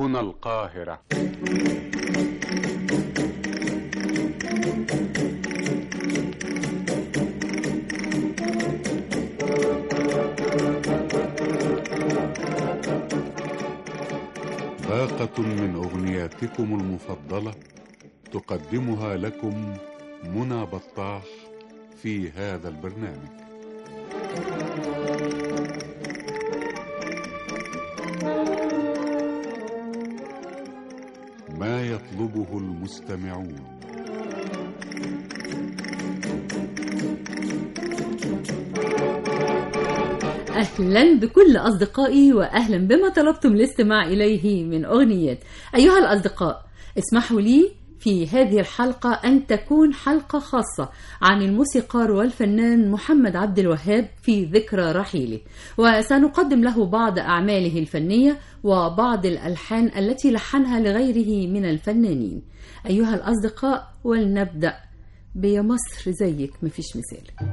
هنا القاهرة. باقة من أغنياتكم المفضلة تقدمها لكم منى بطاح في هذا البرنامج. ما يطلبه المستمعون. أهلا بكل أصدقائي وأهلا بما طلبتم الاستماع إليه من أغنيات. أيها الأصدقاء، اسمحوا لي في هذه الحلقة أن تكون حلقة خاصة عن الموسيقار والفنان محمد عبد الوهاب في ذكرى رحيله، وسنقدم له بعض أعماله الفنية وبعض الألحان التي لحنها لغيره من الفنانين. أيها الأصدقاء، ولنبدأ بيا مصر زيك مفيش مثال.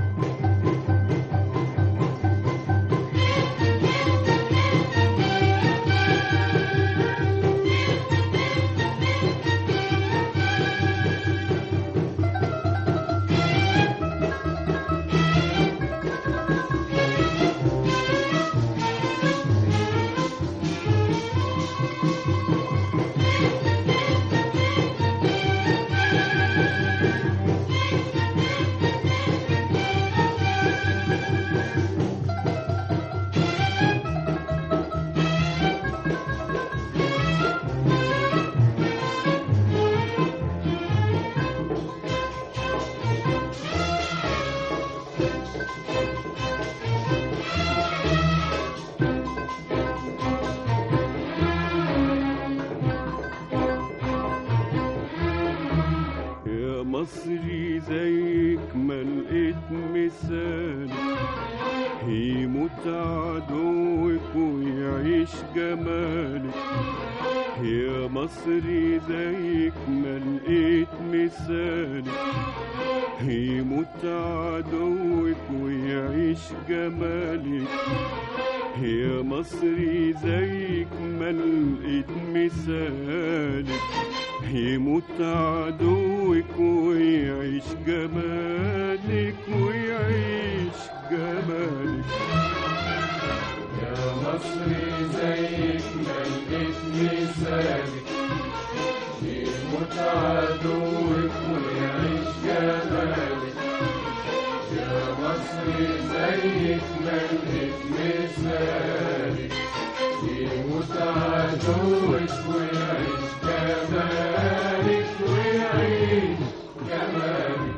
مصري زيك ما لقيت مثال، يموت عدوك ويعيش جمالك. يا مصري زيك ما لقيت مثال، يموت عدوك ويعيش جمالك. يا مصري زيك ما لقيت مثالك، يموت عدوك ويعيش جمالك ويعيش جمالك. يا مصري زيك ما لقيت مثالك، يموت عدوك ويعيش جمالك. يا مصري زيك ما لقيت مثالك، يموت عدوك ويعيش جمالك ويعيش جمالك.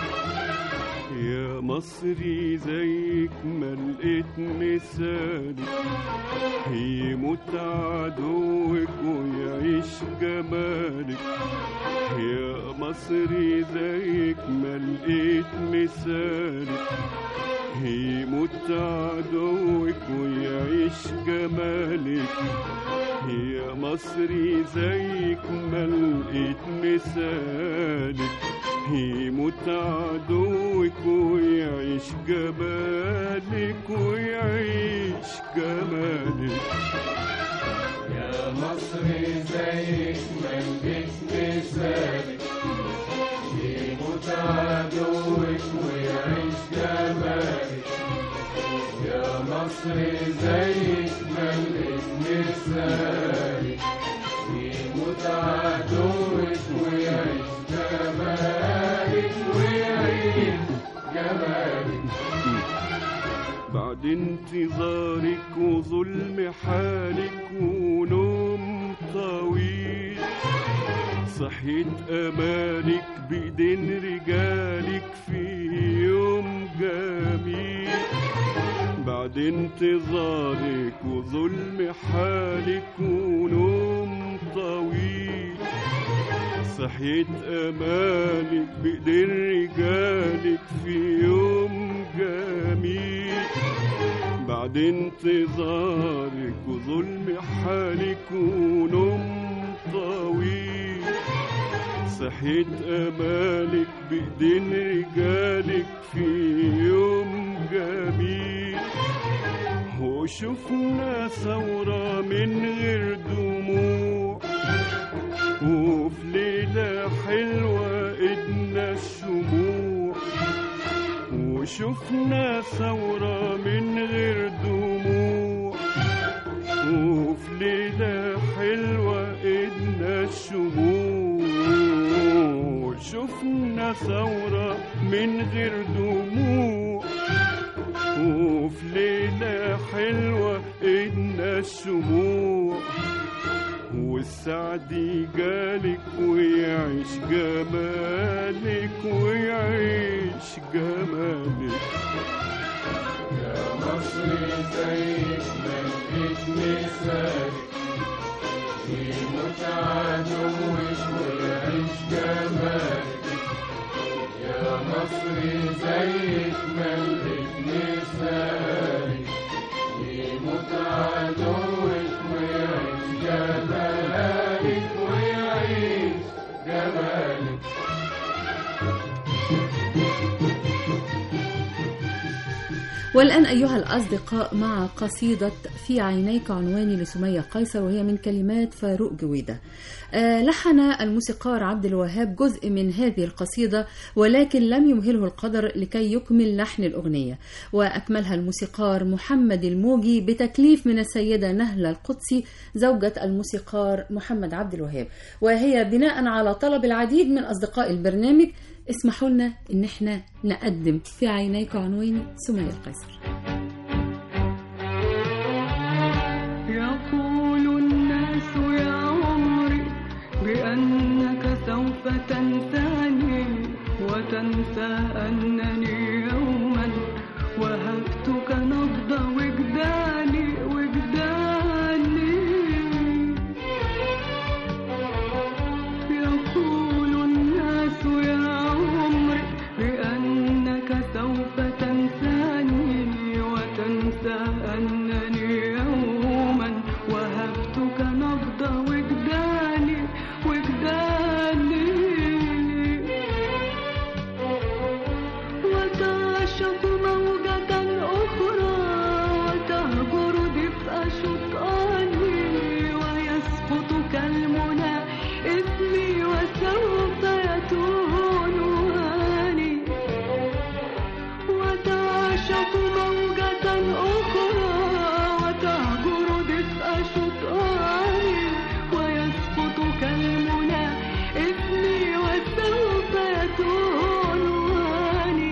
يا مصري زيك ما لقيت مثالك، يموت عدوك ويعيش جمالك. يا مصري زيك ما لقيت مثالك، يموت عدوك ويعيش جمالك. يا مصري زيك ما لقيت مثالك، يموت عدوك ويعيش جمالك ويعيش جمالك. يا مصري زيك ما لقيت مثالك، يموت عدوك ويعيش جمالك. يا مصري زيك ما لقيت مثالك، يموت عدوك ويعيش جمالك ويعيش جمالك. بعد انتظارك وظلم حالك ونوم طويل، صحيت امالك بايدين رجالك في يوم جميل. بعد انتظارك وظلم حالك ونوم طويل، صحيت امالك بايدين رجالك في يوم جميل. بعد انتظارك وظلم حالك ونوم طويل، صحيت امالك بايدين رجالك في يوم جميل. وشفنا ثورة من غير دموع الشهور شفنا ثورة من غير دموع، وفي ليلة حلوة إدنا الشموع، والسعد جالك ويعيش جمالك ويعيش جمالك. يا مصر زيك ملكت مثالك، يموت عدوك ويعيش جمالك. يا مصر زيك ملكت مثالك، يموت عدوك ويعيش جمالك ويعيش جمالك. والآن أيها الأصدقاء مع قصيدة في عينيك عنواني لسمية قيصر، وهي من كلمات فاروق جويدة. لحن الموسيقار عبد الوهاب جزء من هذه القصيدة، ولكن لم يمهله القدر لكي يكمل لحن الأغنية، وأكملها الموسيقار محمد الموجي بتكليف من السيدة نهلة القدسي زوجة الموسيقار محمد عبد الوهاب، وهي بناء على طلب العديد من أصدقاء البرنامج. اسمحوا لنا إن احنا نقدم في عينيك عنواني سمية قيصر. يقول الناس يا عمري بأنك سوف تنساني، وتنسى أنني يوما وهبتك نبض وجداني. يقول الناس يا عمري بأنك سوف تنساني، وتنسى أنني يوما وهبتك نبض وجداني. وتعشق موجة أخرى وتهجر دفء شطآني، ويسقط كالمنى اسمي وسوف يتوه نهاني. وتعشق موجة أخرى وتهجر دفء شطآني، ويسقط كالمنى اسمي وسوف يتوه نهاني.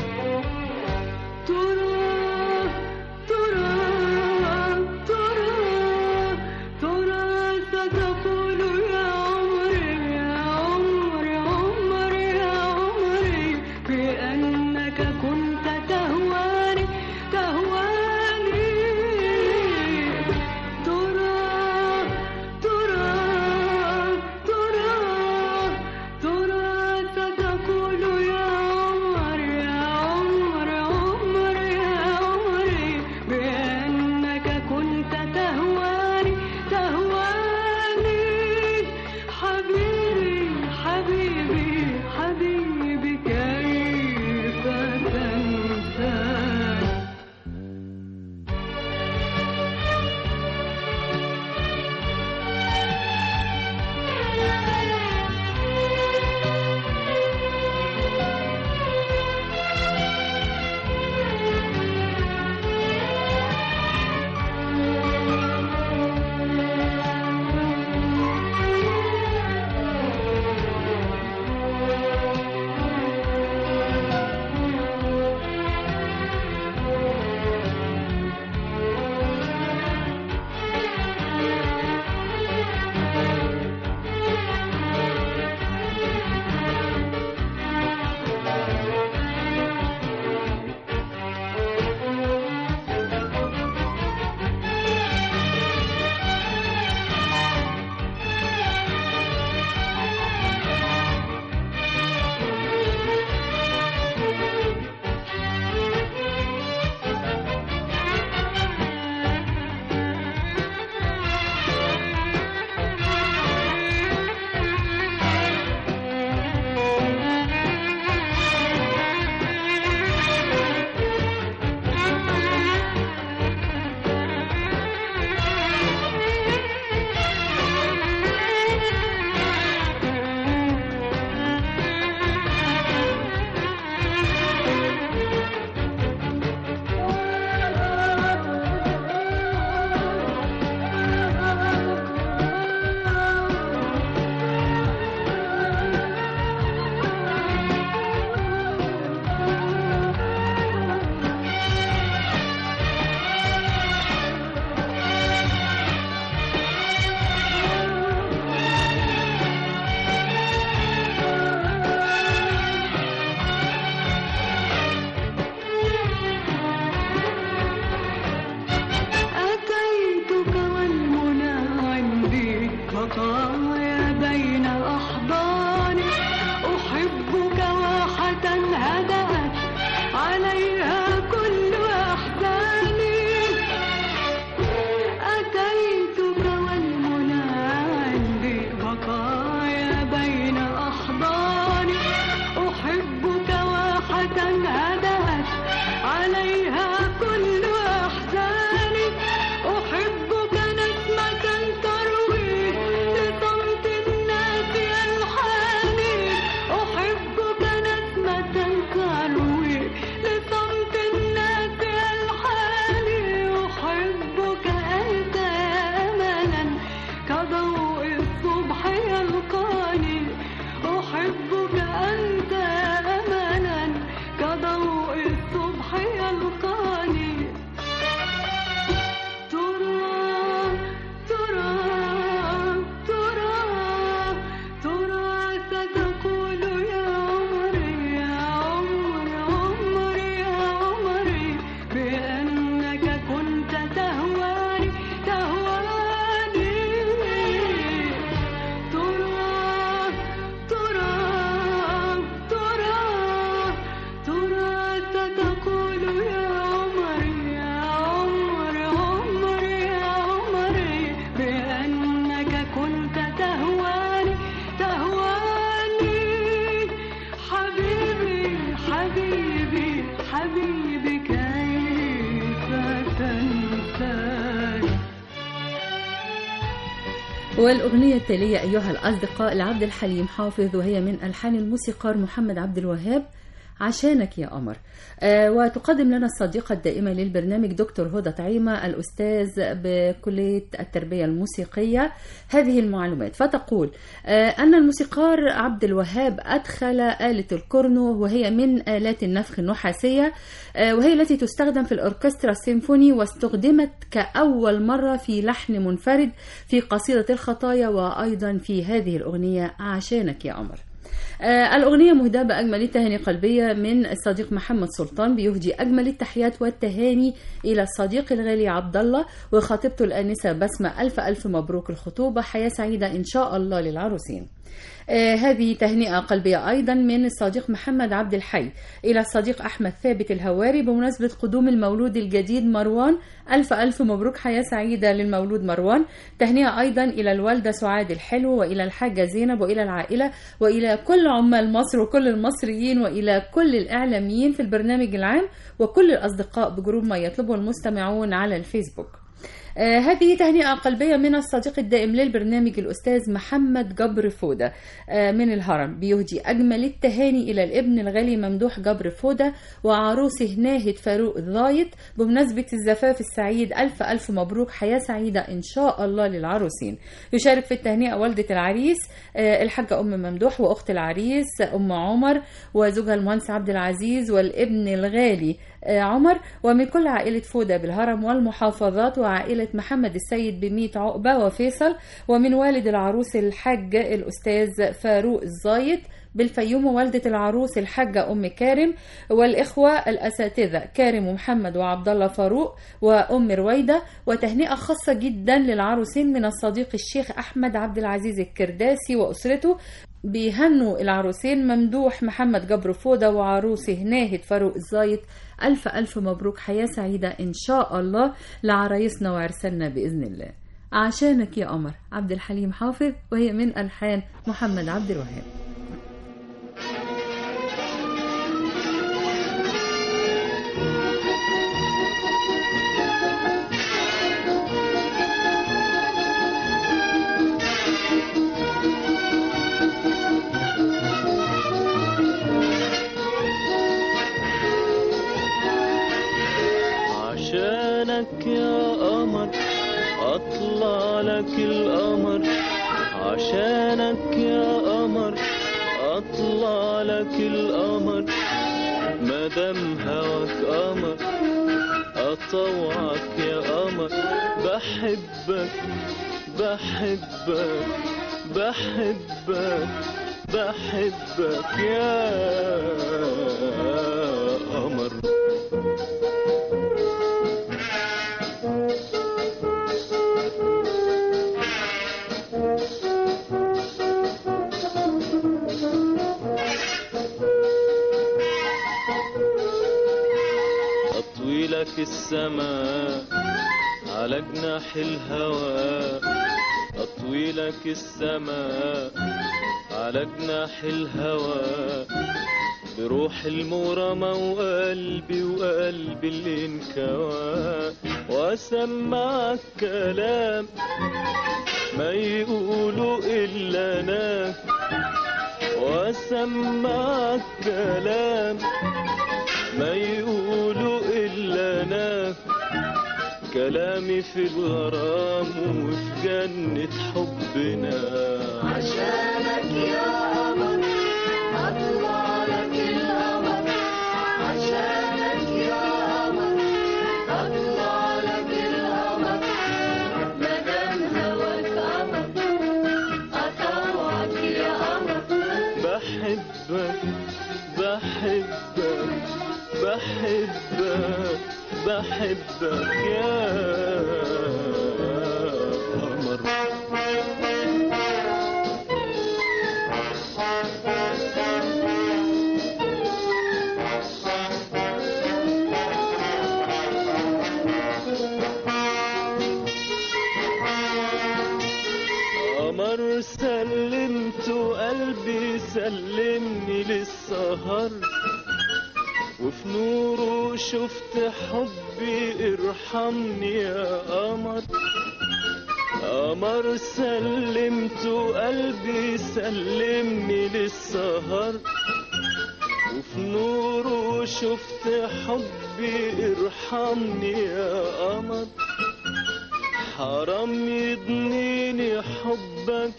ترى ستقول يا عمري بأنك كنت تهواني. ترى ستقول يا عمري بأنك كنت تهواني. والأغنية التالية أيها الأصدقاء لعبد الحليم حافظ، وهي من ألحان الموسيقار محمد عبد الوهاب، عشانك يا قمر. وتقدم لنا الصديقة الدائمة للبرنامج دكتور هدى طعيمة، الأستاذ بكلية التربية الموسيقية، هذه المعلومات. فتقول أن الموسيقار عبد الوهاب أدخل آلة الكورنو، وهي من آلات النفخ النحاسية، وهي التي تستخدم في الأوركسترا السيمفوني، واستخدمت كأول مرة في لحن منفرد في قصيدة الخطايا، وأيضا في هذه الأغنية عشانك يا قمر. الأغنية مهداة بأجمل التهاني قلبية من الصديق محمد سلطان، بيهدي أجمل التحيات والتهاني إلى الصديق الغالي عبد الله وخطيبته الآنسة بسمة. ألف ألف مبروك الخطوبة، حياة سعيدة إن شاء الله للعروسين. هذه تهنئة قلبية أيضا من الصديق محمد عبد الحي إلى الصديق أحمد ثابت الهواري بمناسبة قدوم المولود الجديد مروان. ألف ألف مبروك، حياة سعيدة للمولود مروان. تهنئة أيضا إلى الوالدة سعاد الحلو، وإلى الحاجة زينب، وإلى العائلة، وإلى كل عمال مصر وكل المصريين، وإلى كل الإعلاميين في البرنامج العام، وكل الأصدقاء بجروب ما يطلبه المستمعون على الفيسبوك. هذه تهنئة قلبية من الصديق الدائم للبرنامج الأستاذ محمد جبر فودة من الهرم، بيهدي أجمل التهاني إلى الابن الغالي ممدوح جبر فودة وعروسه ناهد فاروق الضايط بمناسبة الزفاف السعيد. ألف ألف مبروك، حياة سعيدة إن شاء الله للعروسين. يشارك في التهنئة والدة العريس الحاجة أم ممدوح، وأخت العريس أم عمر، وزوجها المهندس عبد العزيز، والابن الغالي عمر، ومن كل عائلة فودة بالهرم والمحافظات، وعائلة محمد السيد بميت عقبة وفيصل، ومن والد العروس الحاج الأستاذ فاروق الزايد بالفيوم، ووالدة العروس الحاجة أم كارم، والإخوة الأساتذة كارم ومحمد وعبد الله فاروق وأم رويدة. وتهنئة خاصة جدا للعروسين من الصديق الشيخ أحمد عبد العزيز الكرداسي وأسرته، بيهنوا العروسين ممدوح محمد جبر فودة وعروسه ناهد فاروق الزايد. ألف ألف مبروك، حياة سعيدة إن شاء الله لعرايسنا وعرسنا بإذن الله. عشانك يا قمر، عبد الحليم حافظ، وهي من ألحان محمد عبد الوهاب. عشانك يا قمر أطلع لك القمر، عشانك يا قمر أطلع لك القمر، مادام هواك قمر أطوعك يا قمر، بحبك بحبك بحبك بحبك يا قمر. لك السماء على جناح الهوى، أطوي لك السماء على جناح الهوى، بروح المغرمة وقلبي وقلبي اللي انكوى، وأسمعك كلام ما يقولوا إلا أنا، وأسمعك كلام ما يقولوا إلا أنا، كلامي في الغرام وفي جنة حبنا. عشانك يا قمر أطلع لك القمر، عشانك يا قمر أطلع لك القمر، مادام هواك قمر أطوعك يا قمر، بحبك بحبك بحبك بحبك يا قمر. قمر سلمت قلبي سلمني للسهر، وفي نوره شفت حبي ارحمني يا قمر. قمر سلمت قلبي سلمني للسهر، وفي نوره شفت حبي ارحمني يا قمر. حرام يضنيني حبك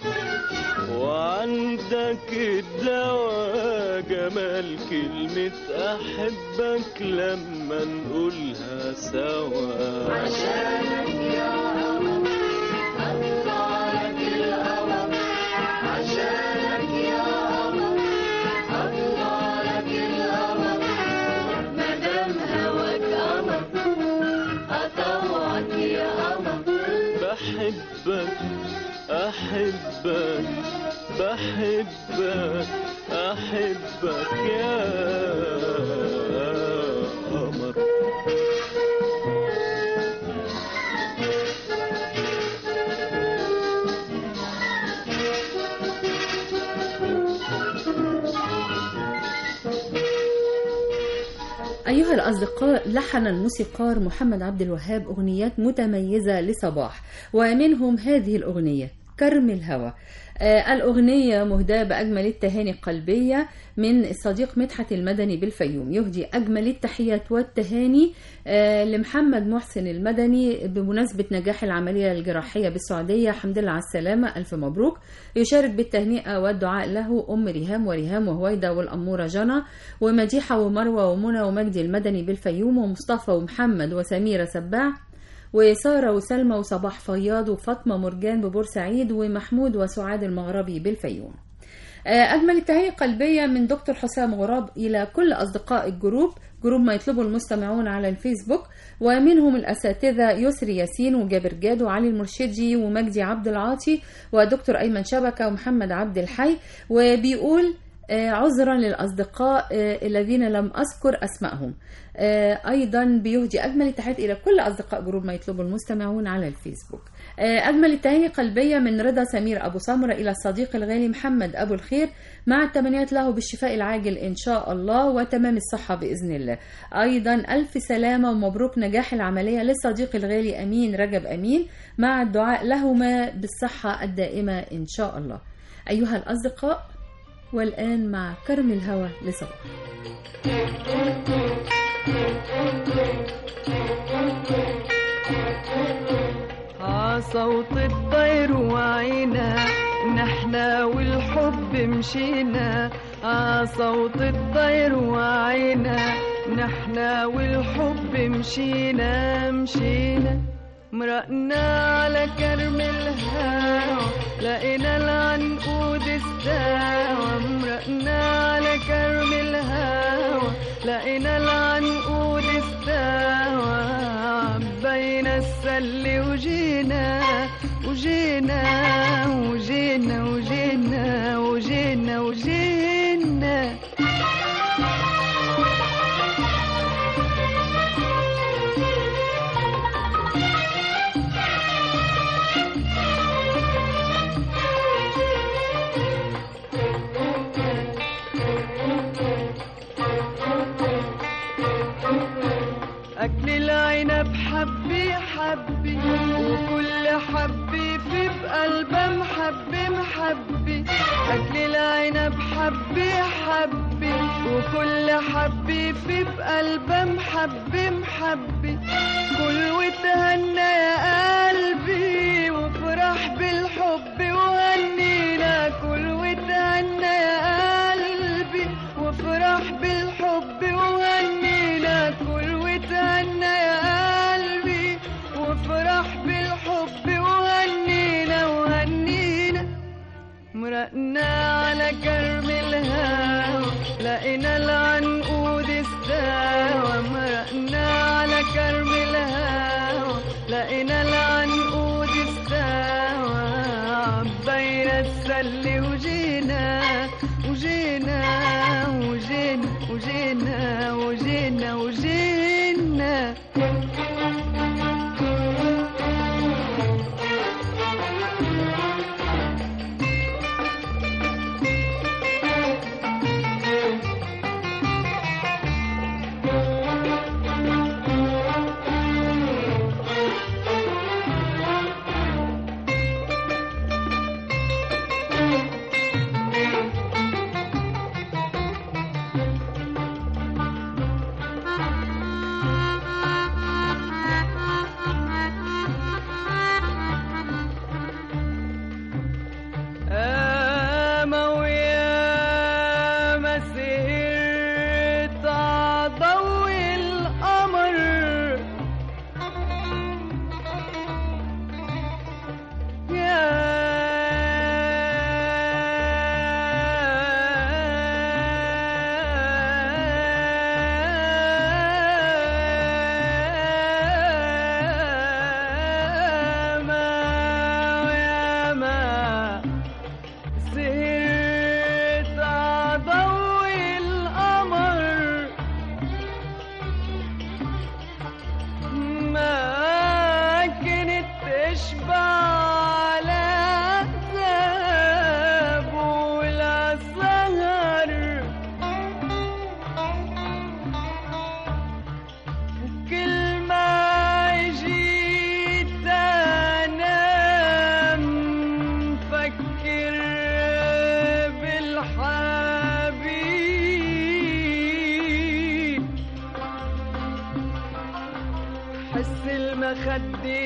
وعندك الدواء، جمال كلمة أحبك لما نقولها سوا. عشانك يا قمر أطلع لك القمر، عشانك يا قمر أطلع لك القمر. مدام هواك قمر أطوعك يا قمر. بحبك أحبك بحبك أحبك يا قمر. أيها الأصدقاء، لحن الموسيقار محمد عبد الوهاب أغنيات متميزة لصباح، ومنهم هذه الأغنية كرم الهوى. الأغنية مهداة بأجمل التهاني القلبية من الصديق مدحت المدني بالفيوم. يهدي أجمل التحيات والتهاني لمحمد محسن المدني بمناسبة نجاح العملية الجراحية بالسعودية. الحمد لله على السلامة، ألف مبروك. يشارك بالتهنئة والدعاء له أم ريهام وريهام وهويدا والأمورة جنى ومديحة ومروة ومنى ومجدي المدني بالفيوم ومصطفى ومحمد وسميرة سباع وسارة وسلمى وصباح فياض وفاطمة مرجان ببورسعيد ومحمود وسعاد المغربي بالفيوم. أجمل التهاني القلبية من دكتور حسام غراب إلى كل أصدقاء الجروب، جروب ما يطلبه المستمعون على الفيسبوك، ومنهم الأساتذة يسري ياسين وجابر جاد وعلي المرشدي ومجدي عبد العاطي ودكتور أيمن شبكة ومحمد عبد الحي. وبيقول عذرا للأصدقاء الذين لم أذكر أسمائهم. أيضا بيهدي أجمل التحيات إلى كل أصدقاء جروب ما يطلبه المستمعون على الفيسبوك. أجمل التهاني قلبية من رضا سمير أبو سمرة إلى الصديق الغالي محمد أبو الخير، مع التمنيات له بالشفاء العاجل إن شاء الله وتمام الصحة بإذن الله. أيضا ألف سلامة ومبروك نجاح العملية للصديق الغالي أمين رجب أمين، مع الدعاء لهما بالصحة الدائمة إن شاء الله. أيها الأصدقاء، والآن مع كرم الهوى لصباح. صوت الطير وعينا نحنا والحب مشينا، صوت الطير وعينا نحنا والحب مشينا مشينا. مرقنا على كرم الهوى لقينا العنقود استوى، مرقنا على كرم الهوى لقينا العنقود استوى. عبينا السل وجينا وجينا وجينا وجينا وجينا وجينا. أكل العنب حبي حبي وكل حبي في بقلبه محبي محبي. أكل العنب حبي حبي وكل حبي في بقلبه محبي محبي. كل وتهنى يا قلبي وفرح بالحب وهنينا، كل وتهنى يا قلبي وفرح بالحب وهنينا، كل وتهنى يا قلبي وفرح بالحب وهنينا وهنينا. مرقنا على كرم الهوى لقينا العنقود استوى، مرقنا على كرم الهوى لقينا العنقود استوى. عبينا السل وجينا وجينا وجينا وجينا وجينا وجينا.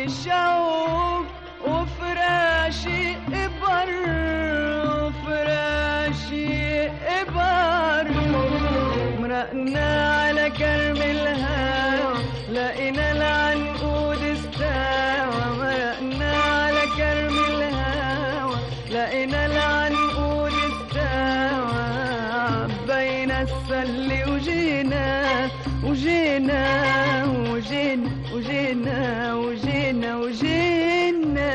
شوق وفراشي إبر وفراشي إبر مرقنا على كرم الهوى لقينا العنقود استوى مرقنا على كرم الهوى لقينا العنقود استوى عبينا السل وجينا وجينا وجينا وجينا وجينا وجينا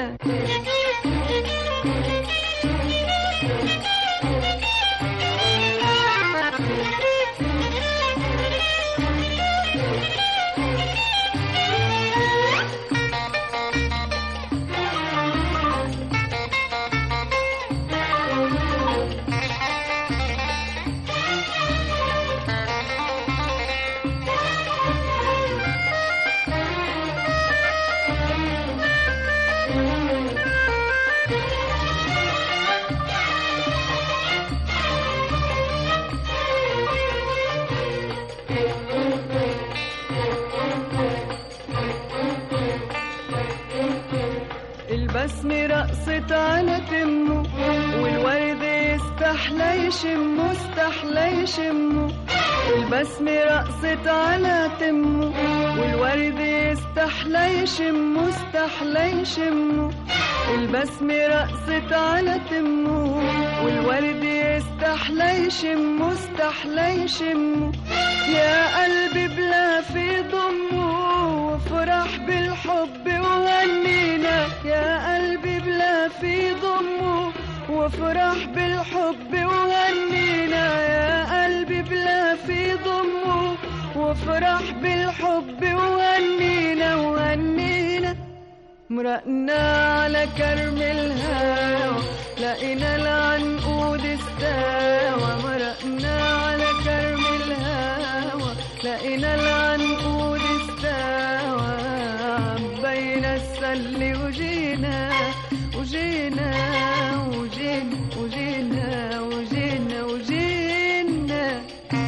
البسمة رقصت على تمه والورد استحلى يشمه استحلى يشمه البسمة رقصت على تمه والورد استحلى يشمه استحلى يشمه البسمة رقصت على تمه والورد استحلى يشمه استحلى يشمه يا قلبي بلا في ضمه وفرح بالحب وغنينا يا قلبي بلا في ضمه وفرح بالحب وغنينا يا قلبي بلا في ضمه وفرح بالحب وغنينا وغنينا مرقنا على كرم الهوى لقينا العنقود استوى مرقنا على كرم الهوى لقينا العنقود استوى عبينا السل وجينا وجينا وجينا وجينا وجينا وجينا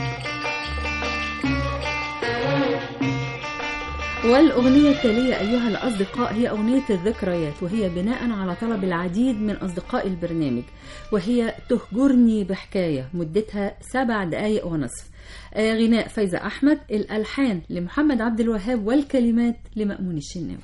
والأغنية التالية أيها الأصدقاء هي أغنية الذكريات، وهي بناء على طلب العديد من أصدقاء البرنامج، وهي تهجرني بحكاية مدتها 7 دقائق ونصف. غناء فايزة أحمد، الألحان لمحمد عبد الوهاب والكلمات لمأمون الشناوي.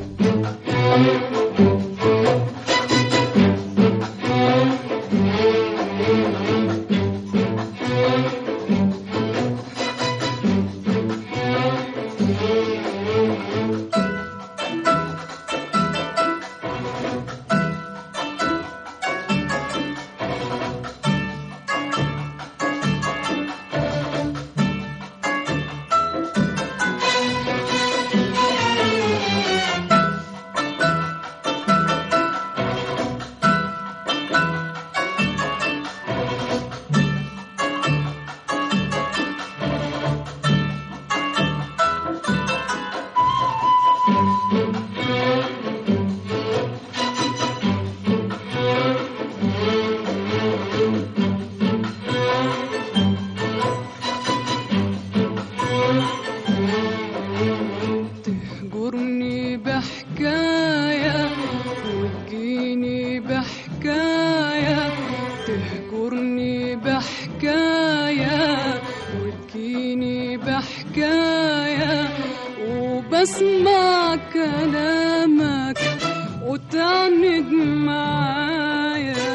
بسمع كلامك وتعند معايا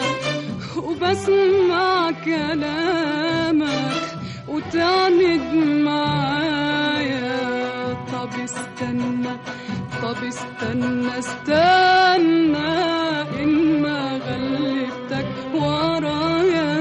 وبسمع كلامك وتعند معايا. طب استنى استنى إن ما غلبتك ورايا.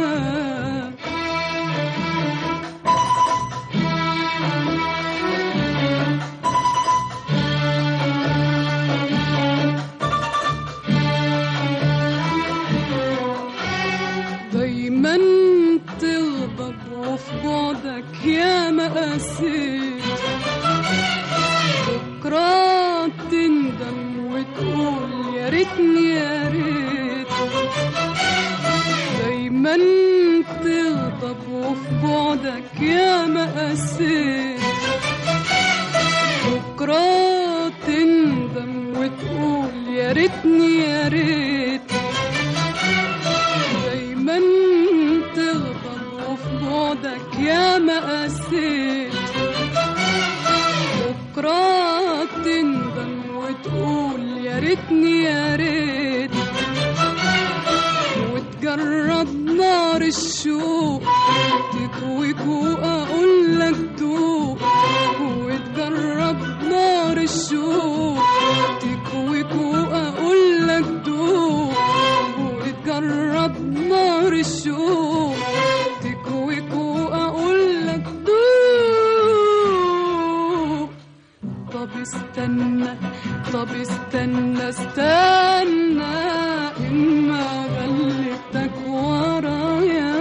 دايما تغضب وفي بعدك يا ما قسيت، بكرة تندم وتقول يا ريتني يا ريت. دايما تغضب وفي بعدك يا ما قسيت، بكرة تندم وتقول يا ريتني يا ريت دايما تغضب وفي بعدك يا ما قسيت بكرة تندم وتقول يا ريتني يا ريت وتجرب نار الشوق تكويك وأقول لك دوق وتجرب نار الشوق تكويك وأقول لك دوق وتجرب نار الشوق تكويك وأقول لك دوق طب استنى استنى إما غلبتك ورايا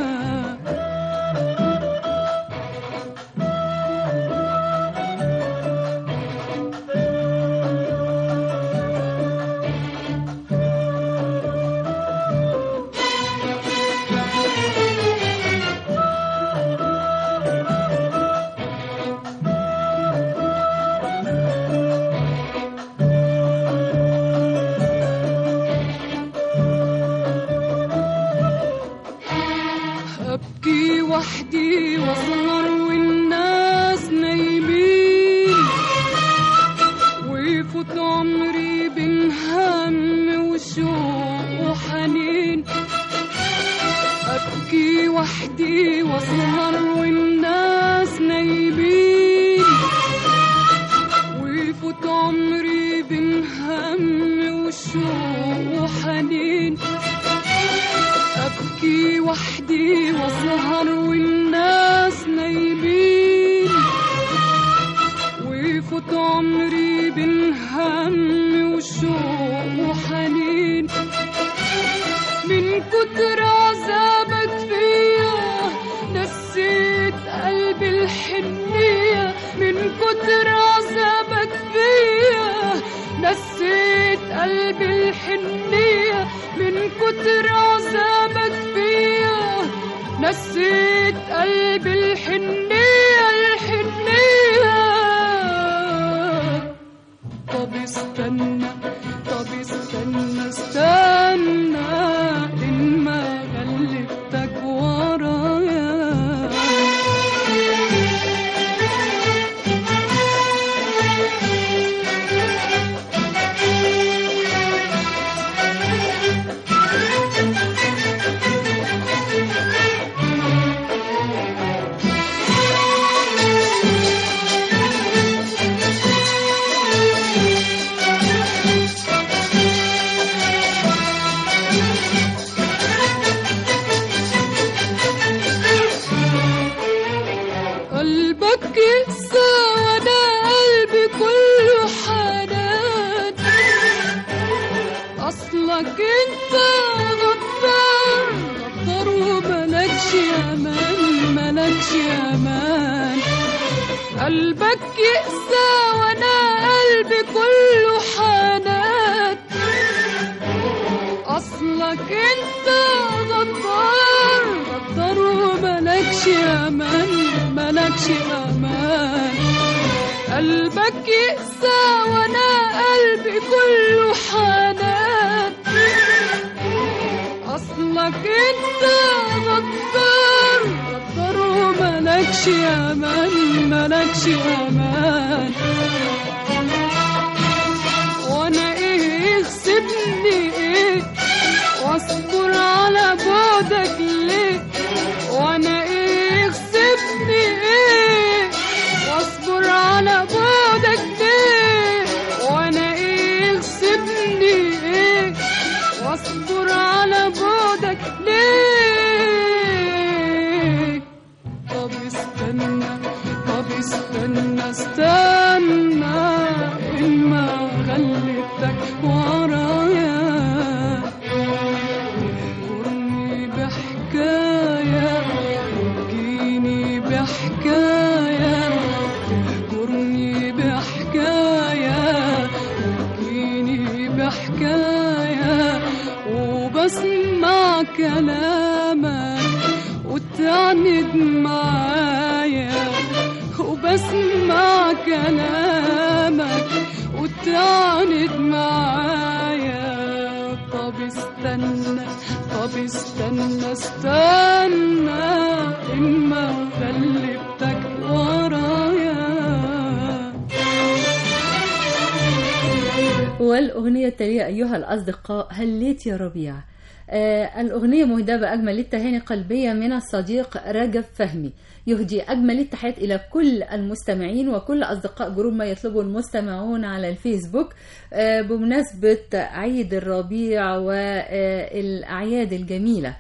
أبكي وحدي وأسهر والناس نايمين ويفوت عمري بين هم وشوق وحنين أبكي وحدي وأسهر والناس نايمين ويفوت عمري بين هم وشوق وحنين أبكي وحدي وأسهر والناس نايمين ويفوت عمري بين هم وشوق وحنين من كتر عذابك فيا نسيت قلبي الحنية من كتر عذابك فيا نسيت قلبي الحنية من كتر عذابك فيا نسيت قلبي الحنية طب استنى إن ما غلبتك ورايا قلبك يقسى وانا قلبي كله حنان اصلك انت غدار وملكش امان قلبك يقسى وانا قلبي كله حنان اصلك انت غدار وملكش امان قلبك يقسى وانا قلبي كله حنان اصلك انت غدار وملكش امان وانا ايه يغصبني ايه واصبر على بعدك ليه وانا ايه يغصبني ايه واصبر على بعدك ليه وانا ايه يغصبني ايه واصبر على بعدك ليه طب استنى إن ما غلبتك ورايا اذكرني بحكاية وجيني بحكاية تهجرني بحكاية وجيني بحكاية وبسمع كلامك وتعند معايا وبسمع كلامك وتعاند معايا. طب استنى استنى استنى إما غلبتك ورايا. والأغنية التالية أيها الأصدقاء هليت يا ربيع. الأغنية مهداة بأجمل التهاني قلبية من الصديق رجب فهمي، يهدي أجمل التحيات إلى كل المستمعين وكل أصدقاء جروب ما يطلبه المستمعون على الفيسبوك بمناسبة عيد الربيع والأعياد الجميلة.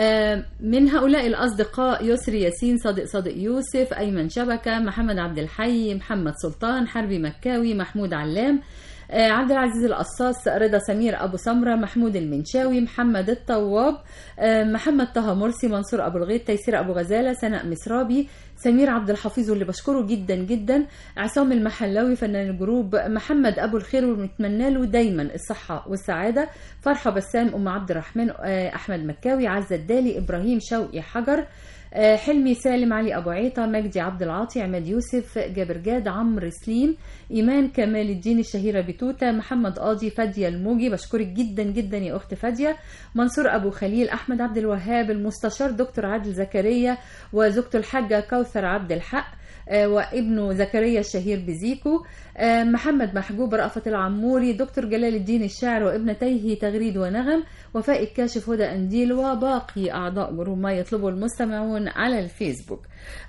من هؤلاء الأصدقاء يسري ياسين، صادق يوسف، أيمن شبكة، محمد عبد الحي، محمد سلطان، حربي مكاوي، محمود علام، عبد العزيز القصاص، رضا سمير أبو سمرة، محمود المنشاوي، محمد الطواب، محمد طه مرسي، منصور أبو الغيط، تيسير أبو غزالة، سناء مسرابي، سمير عبد الحفيظ واللي بشكره جدا جدا، عصام المحلاوي فنان الجروب، محمد أبو الخير ونتمنى له دايما الصحة والسعادة، فرحة بسام، أم عبد الرحمن، أحمد مكاوي، عزة الدالي، إبراهيم شوقي حجر، حلمي سالم، علي أبو عيطة، مجدي عبد العاطي، عماد يوسف، جابر جاد، عمرو سليم، إيمان كمال الدين الشهيرة بتوتة، محمد قاضي، فادية الموجي، بشكرك جدا جدا يا أخت فادية، منصور أبو خليل، أحمد عبد الوهاب، المستشار دكتور عادل زكريا وزوجته الحاجة كوثر عبد الحق وابنه زكريا الشهير بزيكو، محمد محجوب، رأفت العموري، دكتور جلال الدين الشاعر وابنتيه تغريد ونغم، وفاء الكاشف، هدى أنديل، وباقي أعضاء جروب ما يطلبه المستمعون على الفيسبوك.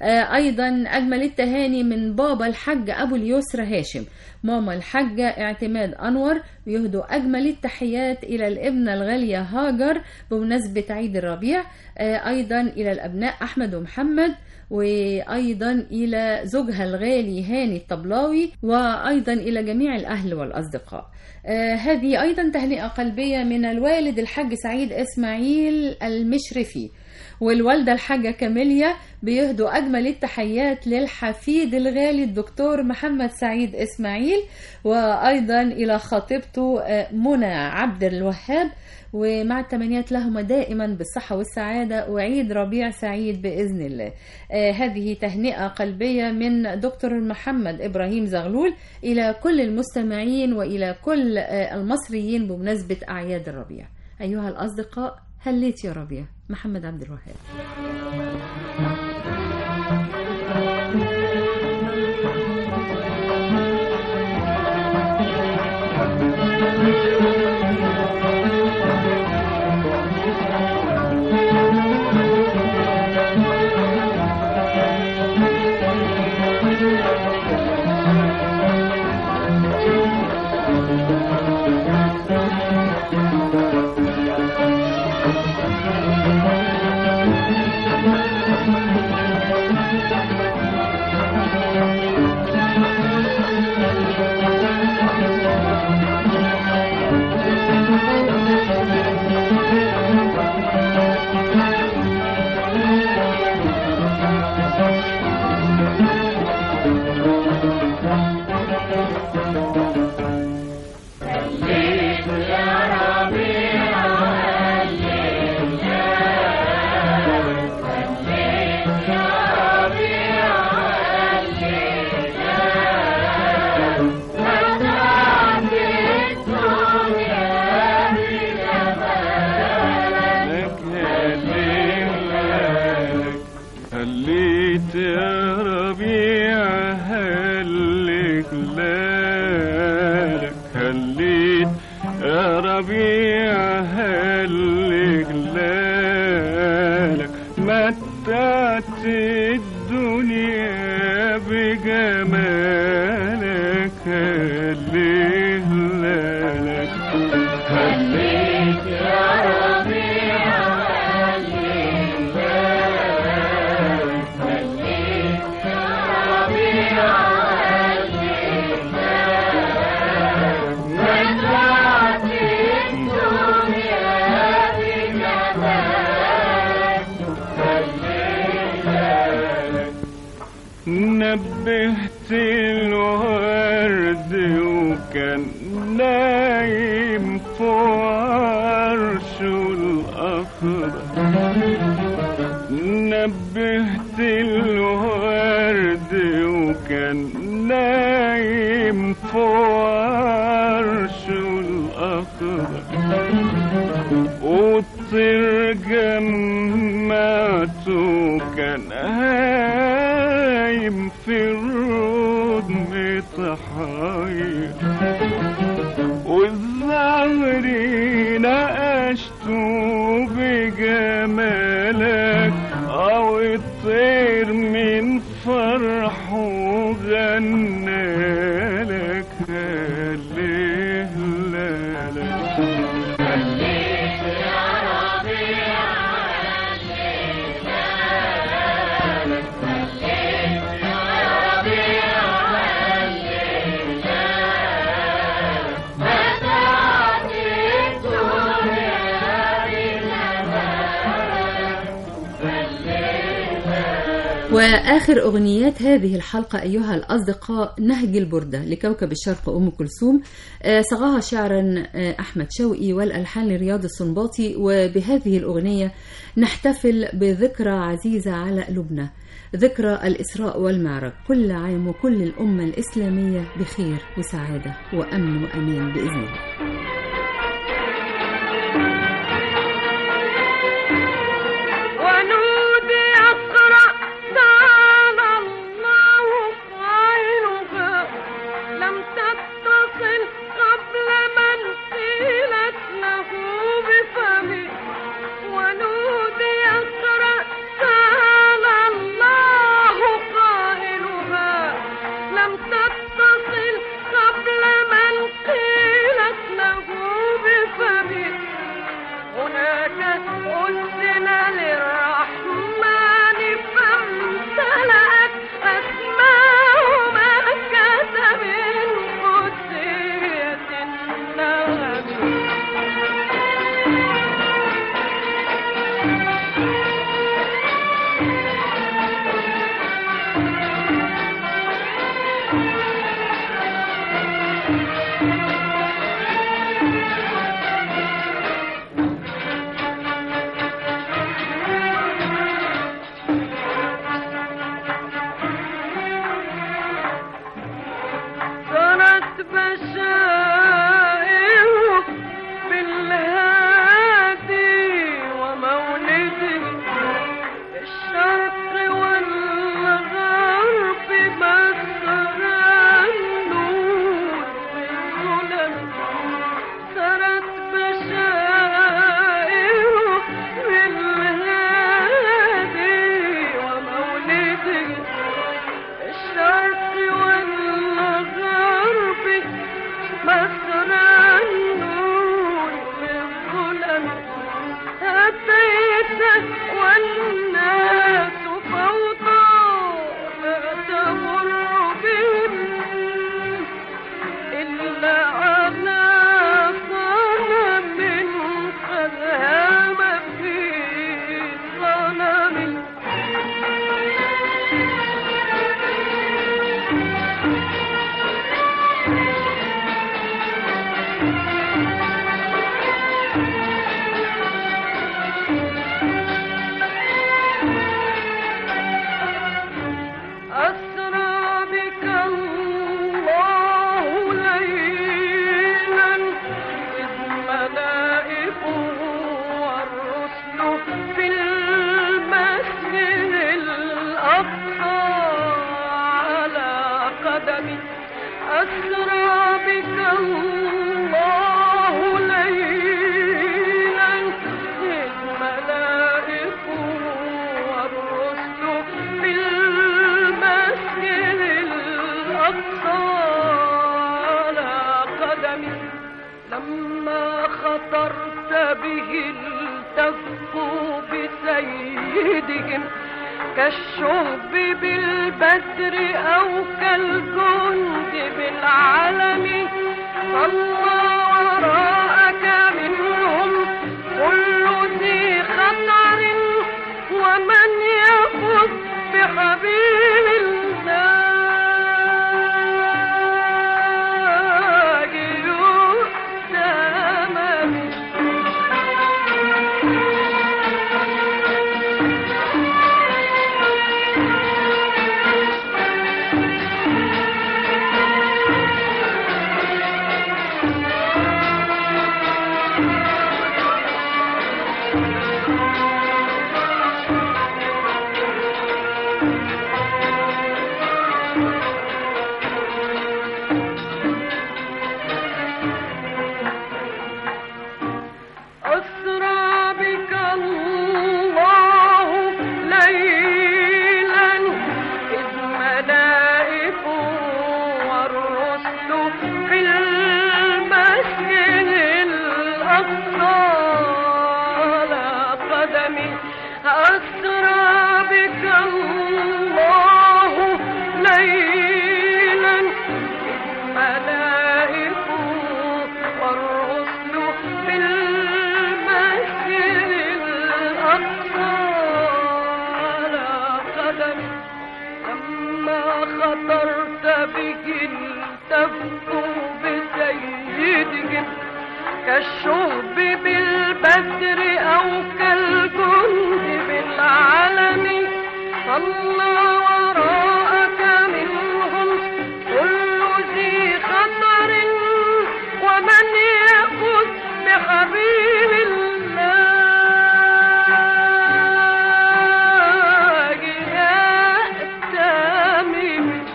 أيضا أجمل التهاني من بابا الحاج أبو اليسر هاشم، ماما الحاجة اعتماد أنور، يهدوا أجمل التحيات إلى الابنة الغالية هاجر بمناسبة عيد الربيع، أيضا إلى الأبناء أحمد ومحمد، وأيضا إلى زوجها الغالي هاني الطبلاوي، وأيضا إلى جميع الأهل والأصدقاء. هذه أيضا تهنئة قلبية من الوالد الحاج سعيد إسماعيل المشرفي والوالدة الحاجة كاميليا، بيهدوا أجمل التحيات للحفيد الغالي الدكتور محمد سعيد إسماعيل، وأيضا إلى خطيبته منى عبد الوهاب، ومع التمنيات لهما دائما بالصحة والسعادة وعيد ربيع سعيد بإذن الله. هذه تهنئة قلبية من دكتور محمد إبراهيم زغلول إلى كل المستمعين وإلى كل المصريين بمناسبة أعياد الربيع. أيها الأصدقاء هليت يا ربيع، محمد عبد الوهاب. نبهت الورد وكان نايم فوق عرشه الأخضر، نبهت الورد وكان نايم فوق عرشه الأخضر والطير جمعته كان هايم في الرود متحير والزهر نقشته بجمالك أو الطير من فرحه غنالك هليه لالك هليت يا ربيع هليت لالك هليت يا ربيع هليت لالك بدأت الدنيا بنبالك وآخر أغنيات هذه الحلقة أيها الأصدقاء نهج البردة لكوكب الشرق أم كلثوم، صغاها شعرا أحمد شوقي والألحان لرياض السنباطي. وبهذه الأغنية نحتفل بذكرى عزيزة على قلوبنا، ذكرى الإسراء والمعراج. كل عام وكل الأمة الإسلامية بخير وسعادة وأمن وأمان بإذن الله. ونودي أقرأ تعالى الله خيرها لم تتصل قبل من قيلت له بفمي. ونودي أقرأ تعالى الله قائلها لم تتصل قبل من قيلت له بفمي. هناك أذن للرحمن فامتلأت أسماء ما كتب من قدسية النغم. صارت بشائر بالهادي ومولده الشرق والغرب مسر النور بالظلم. صارت بشائر بالهادي ومولده الشرق والغرب مسر النور بالظلم. أتيت والناس فوضى لا تمر بهم إلا على صنم قد هام في صنم. أسرى بك الله ليلا إذ ملائك والرسل في المسجد الأقصى على قدمي. أسرى بك الله ليلا إذ ملائك والرسل في المسجد الأقصى على قدمي. لما خطرت به التفوا بسيدهم كالشهب بالبدر أو كالجند بالعلم. صلى وراءك منهم كل ذي خطر ومن يفض بحبيب الله يؤتمن. قدمي أسرى بك الله ليلا الملائك والرسل بالمسجد الأقصى على قدمي لما خطرت به التفت بسيدهم كالشهب بالبدر أو كالجند بالعلم صلى وراءك منهم كل ذي خطر ومن يأخذ بحبيب الله يأتمي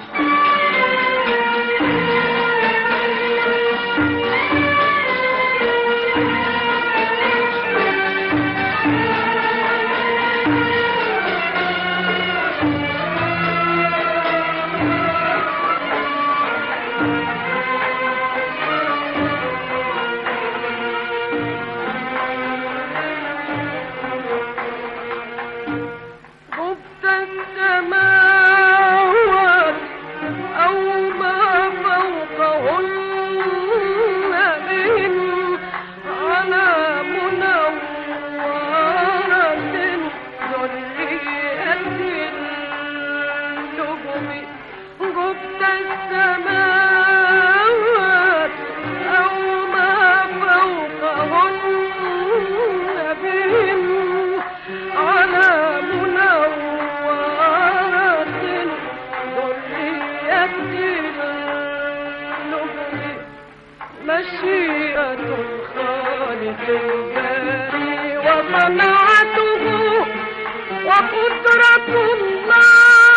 مشيئة الخالق الباري وصنعته وقدرة الله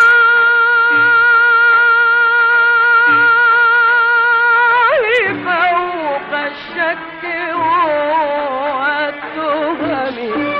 فوق الشك والتهم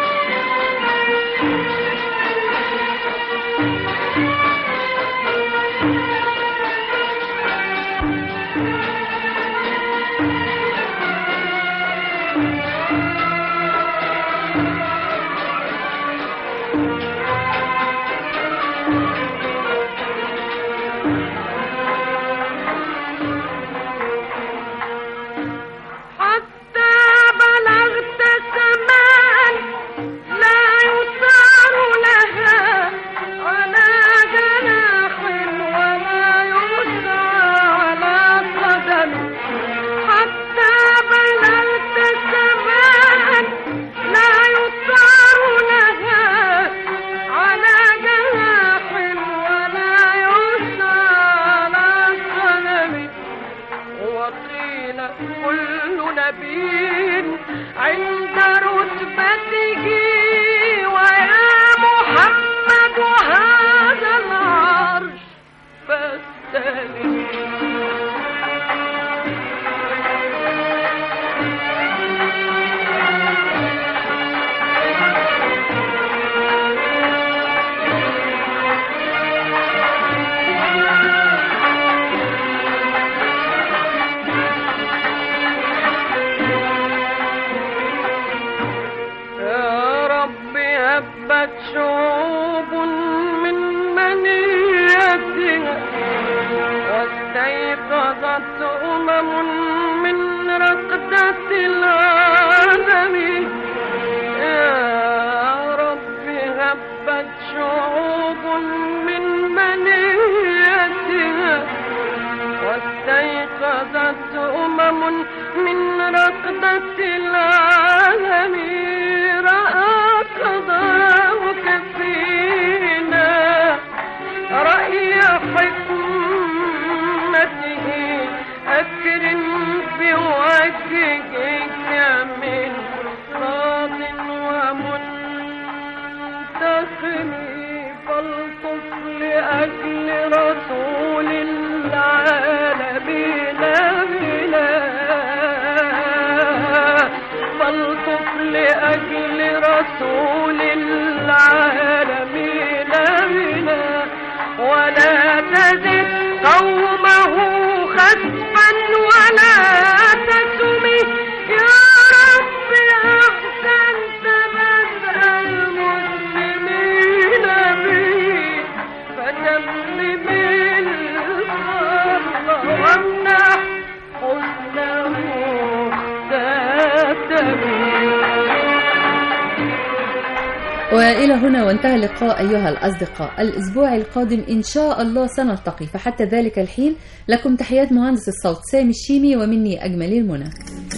كل نبي عند رتبته ويا محمد هذا العرش فاستلم هبت شعوب من منيتها واستيقظت من رقدة العالم يا رب هبت شعوب من منيتها واستيقظت من رقدة العالم قضاؤك فينا رأي حكمته أكرم وإلى هنا وانتهى اللقاء أيها الأصدقاء. الأسبوع القادم إن شاء الله سنلتقي، فحتى ذلك الحين لكم تحيات مهندس الصوت سامي الشيمي ومني أجمل المنى.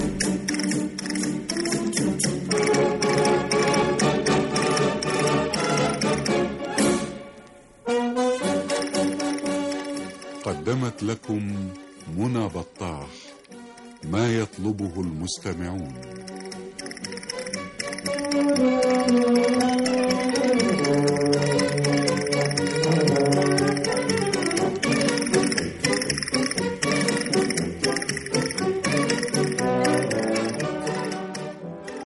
قدمت لكم منى بطاح ما يطلبه المستمعون.